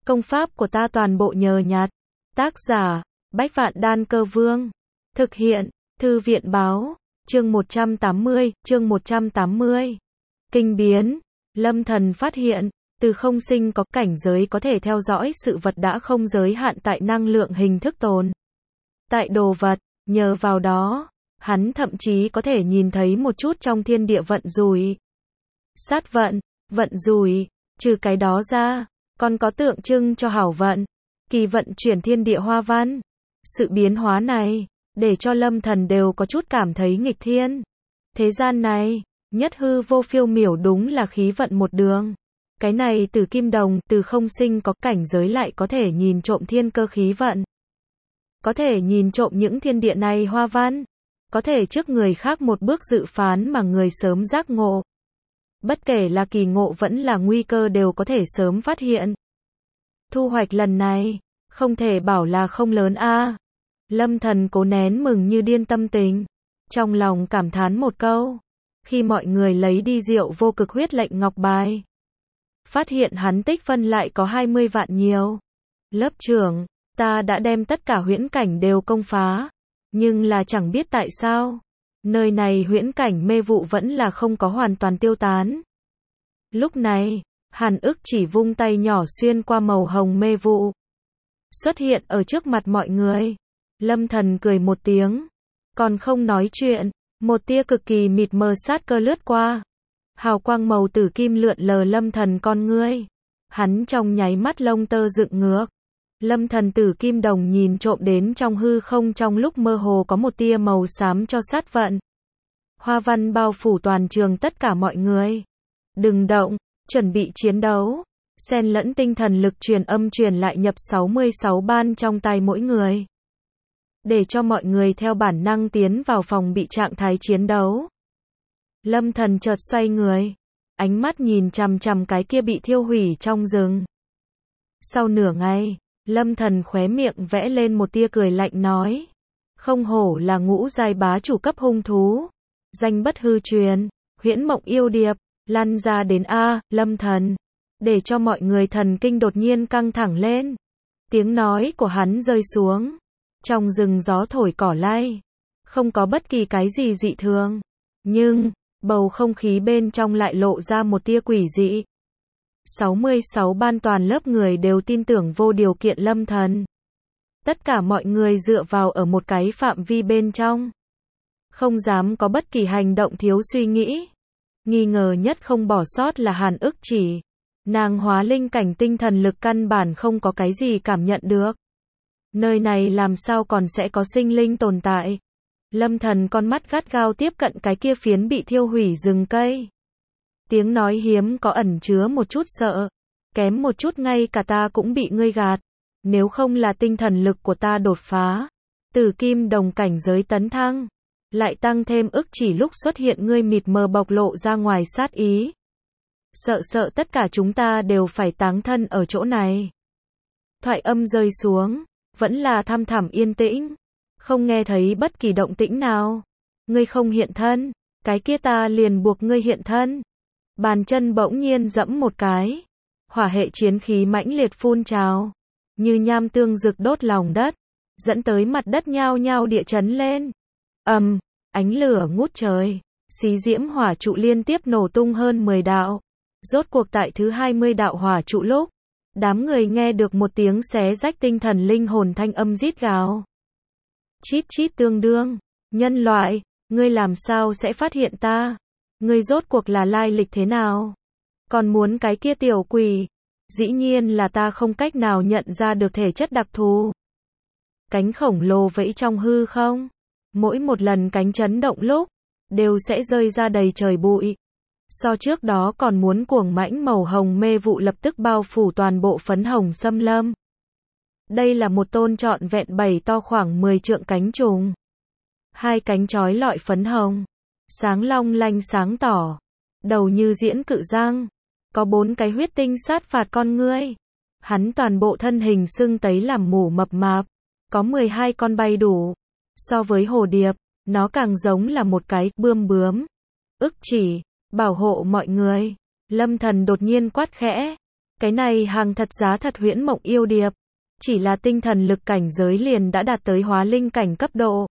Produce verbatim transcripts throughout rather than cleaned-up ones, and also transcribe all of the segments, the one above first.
Công pháp của ta toàn bộ nhờ nhặt. Tác giả, Bách Vạn Đan Cơ Vương. Thực hiện, Thư viện Báo. Chương một trăm tám mươi, chương một trăm tám mươi. Kinh biến. Lâm Thần phát hiện, từ không sinh có cảnh giới có thể theo dõi sự vật đã không giới hạn tại năng lượng hình thức tồn tại đồ vật, nhờ vào đó, hắn thậm chí có thể nhìn thấy một chút trong thiên địa vận rủi. Sát vận, vận rủi, trừ cái đó ra, còn có tượng trưng cho hảo vận, kỳ vận chuyển thiên địa hoa văn. Sự biến hóa này, để cho Lâm Thần đều có chút cảm thấy nghịch thiên. Thế gian này, nhất hư vô phiêu miểu đúng là khí vận một đường. Cái này từ kim đồng, từ không sinh có cảnh giới lại có thể nhìn trộm thiên cơ khí vận. Có thể nhìn trộm những thiên địa này hoa văn. Có thể trước người khác một bước dự phán mà người sớm giác ngộ. Bất kể là kỳ ngộ vẫn là nguy cơ đều có thể sớm phát hiện. Thu hoạch lần này, không thể bảo là không lớn a. Lâm Thần cố nén mừng như điên tâm tình. Trong lòng cảm thán một câu. Khi mọi người lấy đi rượu vô cực huyết lệnh ngọc bài. Phát hiện hắn tích phân lại có hai mươi vạn nhiều. Lớp trưởng, ta đã đem tất cả huyễn cảnh đều công phá. Nhưng là chẳng biết tại sao. Nơi này huyễn cảnh mê vụ vẫn là không có hoàn toàn tiêu tán. Lúc này, Hàn Ức chỉ vung tay nhỏ xuyên qua màu hồng mê vụ. Xuất hiện ở trước mặt mọi người. Lâm Thần cười một tiếng. Còn không nói chuyện, một tia cực kỳ mịt mờ sát cơ lướt qua. Hào quang màu tử kim lượn lờ Lâm Thần con ngươi. Hắn trong nháy mắt lông tơ dựng ngược. Lâm Thần tử kim đồng nhìn trộm đến trong hư không, trong lúc mơ hồ có một tia màu xám cho sát vận. Hoa văn bao phủ toàn trường tất cả mọi người. Đừng động, chuẩn bị chiến đấu. Xen lẫn tinh thần lực truyền âm truyền lại nhập sáu mươi sáu ban trong tay mỗi người. Để cho mọi người theo bản năng tiến vào phòng bị trạng thái chiến đấu. Lâm Thần chợt xoay người. Ánh mắt nhìn chằm chằm cái kia bị thiêu hủy trong rừng. Sau nửa ngày, Lâm Thần khóe miệng vẽ lên một tia cười lạnh nói. Không hổ là ngũ giai bá chủ cấp hung thú. Danh bất hư truyền, huyễn mộng yêu điệp, lăn ra đến A, Lâm Thần. Để cho mọi người thần kinh đột nhiên căng thẳng lên. Tiếng nói của hắn rơi xuống. Trong rừng gió thổi cỏ lay. Không có bất kỳ cái gì dị thường. Nhưng, bầu không khí bên trong lại lộ ra một tia quỷ dị. sáu mươi sáu ban toàn lớp người đều tin tưởng vô điều kiện Lâm Thần. Tất cả mọi người dựa vào ở một cái phạm vi bên trong. Không dám có bất kỳ hành động thiếu suy nghĩ. Nghi ngờ nhất không bỏ sót là Hàn Ức chỉ. Nàng hóa linh cảnh tinh thần lực căn bản không có cái gì cảm nhận được. Nơi này làm sao còn sẽ có sinh linh tồn tại. Lâm Thần con mắt gắt gao tiếp cận cái kia phiến bị thiêu hủy rừng cây. Tiếng nói hiếm có ẩn chứa một chút sợ. Kém một chút ngay cả ta cũng bị ngươi gạt. Nếu không là tinh thần lực của ta đột phá. Từ kim đồng cảnh giới tấn thăng. Lại tăng thêm ức chỉ lúc xuất hiện ngươi mịt mờ bộc lộ ra ngoài sát ý. Sợ sợ tất cả chúng ta đều phải táng thân ở chỗ này. Thoại âm rơi xuống. Vẫn là thăm thẳm yên tĩnh. Không nghe thấy bất kỳ động tĩnh nào. Ngươi không hiện thân. Cái kia ta liền buộc ngươi hiện thân. Bàn chân bỗng nhiên dẫm một cái. Hỏa hệ chiến khí mãnh liệt phun trào. Như nham tương rực đốt lòng đất. Dẫn tới mặt đất nhao nhao địa chấn lên. Ầm, um, ánh lửa ngút trời. Xí diễm hỏa trụ liên tiếp nổ tung hơn mười đạo. Rốt cuộc tại thứ hai mươi đạo hỏa trụ lúc. Đám người nghe được một tiếng xé rách tinh thần linh hồn thanh âm rít gào. Chít chít tương đương. Nhân loại, ngươi làm sao sẽ phát hiện ta? Ngươi rốt cuộc là lai lịch thế nào? Còn muốn cái kia tiểu quỷ? Dĩ nhiên là ta không cách nào nhận ra được thể chất đặc thù. Cánh khổng lồ vẫy trong hư không. Mỗi một lần cánh chấn động lúc, đều sẽ rơi ra đầy trời bụi. So trước đó còn muốn cuồng mãnh màu hồng mê vụ lập tức bao phủ toàn bộ phấn hồng xâm lâm. Đây là một tôn trọn vẹn bảy to khoảng mười trượng cánh trùng. Hai cánh chói lọi phấn hồng. Sáng long lanh sáng tỏ. Đầu như diễn cự giang. Có bốn cái huyết tinh sát phạt con ngươi. Hắn toàn bộ thân hình sưng tấy làm mủ mập mạp. Có mười hai con bay đủ. So với hồ điệp, nó càng giống là một cái bươm bướm. Ức chỉ, bảo hộ mọi người. Lâm Thần đột nhiên quát khẽ. Cái này hàng thật giá thật huyễn mộng yêu điệp. Chỉ là tinh thần lực cảnh giới liền đã đạt tới hóa linh cảnh cấp độ.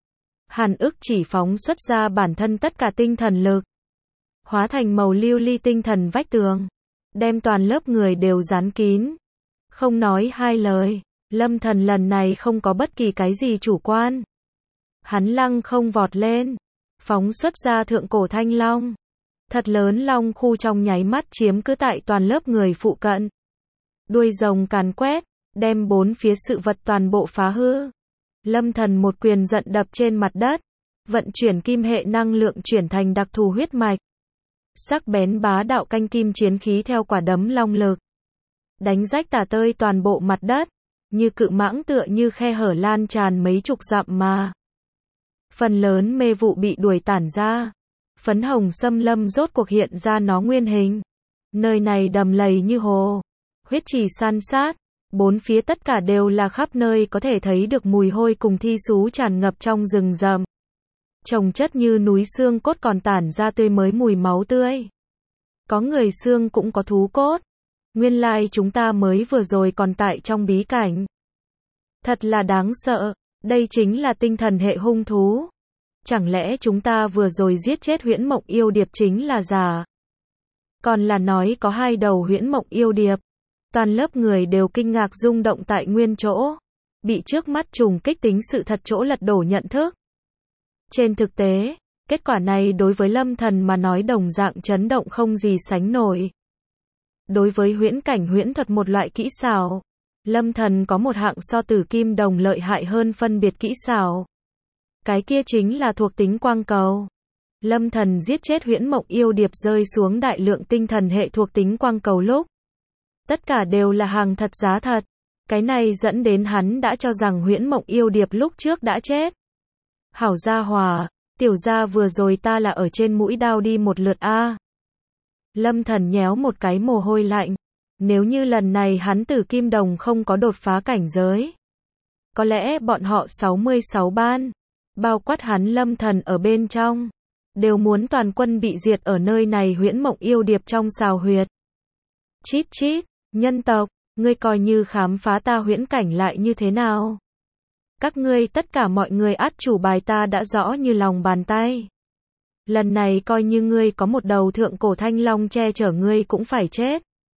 Hàn ức chỉ phóng xuất ra bản thân tất cả tinh thần lực. Hóa thành màu lưu ly tinh thần vách tường. Đem toàn lớp người đều dán kín. Không nói hai lời. Lâm Thần lần này không có bất kỳ cái gì chủ quan. Hắn lăng không vọt lên. Phóng xuất ra thượng cổ thanh long. Thật lớn long khu trong nháy mắt chiếm cứ tại toàn lớp người phụ cận. Đuôi rồng càn quét. Đem bốn phía sự vật toàn bộ phá hư. Lâm Thần một quyền giận đập trên mặt đất. Vận chuyển kim hệ năng lượng chuyển thành đặc thù huyết mạch. Sắc bén bá đạo canh kim chiến khí theo quả đấm long lực. Đánh rách tả tơi toàn bộ mặt đất. Như cự mãng tựa như khe hở lan tràn mấy chục dặm mà. Phần lớn mê vụ bị đuổi tản ra. Phấn hồng xâm lâm rốt cuộc hiện ra nó nguyên hình. Nơi này đầm lầy như hồ. Huyết trì san sát. Bốn phía tất cả đều là khắp nơi có thể thấy được mùi hôi cùng thi sú tràn ngập trong rừng rậm. Chồng chất như núi xương cốt còn tản ra tươi mới mùi máu tươi. Có người xương cũng có thú cốt. Nguyên lai chúng ta mới vừa rồi còn tại trong bí cảnh. Thật là đáng sợ, đây chính là tinh thần hệ hung thú. Chẳng lẽ chúng ta vừa rồi giết chết huyễn mộng yêu điệp chính là giả? Còn là nói có hai đầu huyễn mộng yêu điệp. Toàn lớp người đều kinh ngạc rung động tại nguyên chỗ. Bị trước mắt trùng kích tính sự thật chỗ lật đổ nhận thức. Trên thực tế, kết quả này đối với Lâm Thần mà nói đồng dạng chấn động không gì sánh nổi. Đối với huyễn cảnh huyễn thuật một loại kỹ xảo, Lâm Thần có một hạng so tử kim đồng lợi hại hơn phân biệt kỹ xảo. Cái kia chính là thuộc tính quang cầu. Lâm Thần giết chết huyễn mộng yêu điệp rơi xuống đại lượng tinh thần hệ thuộc tính quang cầu lúc. Tất cả đều là hàng thật giá thật. Cái này dẫn đến hắn đã cho rằng huyễn mộng yêu điệp lúc trước đã chết. Hảo gia hòa, tiểu gia vừa rồi ta là ở trên mũi đao đi một lượt a. Lâm Thần nhéo một cái mồ hôi lạnh. Nếu như lần này hắn tử kim đồng không có đột phá cảnh giới. Có lẽ bọn họ sáu mươi sáu ban, bao quát hắn Lâm Thần ở bên trong, đều muốn toàn quân bị diệt ở nơi này huyễn mộng yêu điệp trong xào huyệt. Chít chít, nhân tộc, ngươi coi như khám phá ta huyễn cảnh lại như thế nào? Các ngươi tất cả mọi người át chủ bài ta đã rõ như lòng bàn tay. Lần này coi như ngươi có một đầu thượng cổ thanh long che chở ngươi cũng phải chết.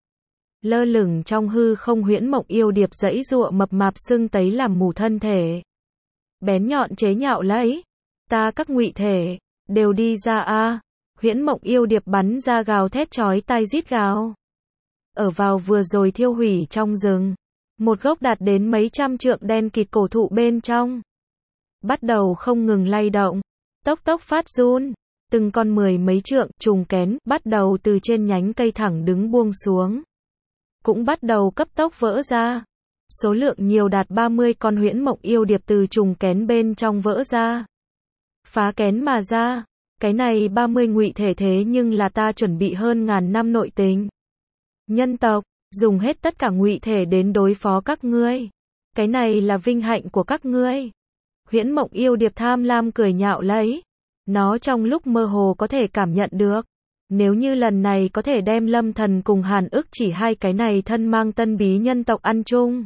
Lơ lửng trong hư không huyễn mộng yêu điệp giãy giụa mập mạp sưng tấy làm mù thân thể. Bén nhọn chế nhạo lấy. Ta các ngụy thể, đều đi ra a. Huyễn mộng yêu điệp bắn ra gào thét chói tai rít gào. Ở vào vừa rồi thiêu hủy trong rừng. Một gốc đạt đến mấy trăm trượng đen kịt cổ thụ bên trong. Bắt đầu không ngừng lay động. Tốc tốc phát run. Từng con mười mấy trượng trùng kén bắt đầu từ trên nhánh cây thẳng đứng buông xuống. Cũng bắt đầu cấp tốc vỡ ra. Số lượng nhiều đạt ba mươi con huyễn mộng yêu điệp từ trùng kén bên trong vỡ ra. Phá kén mà ra. Cái này ba mươi ngụy thể thế nhưng là ta chuẩn bị hơn ngàn năm nội tình. Nhân tộc, dùng hết tất cả ngụy thể đến đối phó các ngươi. Cái này là vinh hạnh của các ngươi. Huyễn mộng yêu điệp tham lam cười nhạo lấy. Nó trong lúc mơ hồ có thể cảm nhận được. Nếu như lần này có thể đem Lâm Thần cùng Hàn ức chỉ hai cái này thân mang tân bí nhân tộc ăn chung.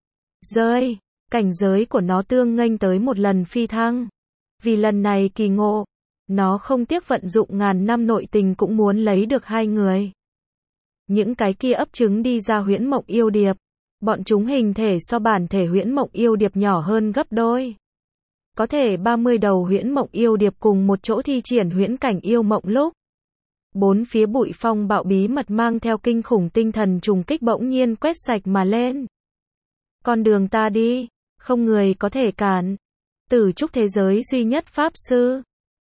Rơi, cảnh giới của nó tương nghênh tới một lần phi thăng. Vì lần này kỳ ngộ, nó không tiếc vận dụng ngàn năm nội tình cũng muốn lấy được hai người. Những cái kia ấp trứng đi ra huyễn mộng yêu điệp. Bọn chúng hình thể so bản thể huyễn mộng yêu điệp nhỏ hơn gấp đôi. Có thể ba mươi đầu huyễn mộng yêu điệp cùng một chỗ thi triển huyễn cảnh yêu mộng lúc. Bốn phía bụi phong bạo bí mật mang theo kinh khủng tinh thần trùng kích bỗng nhiên quét sạch mà lên. Con đường ta đi, không người có thể cản. Tử trúc thế giới duy nhất pháp sư,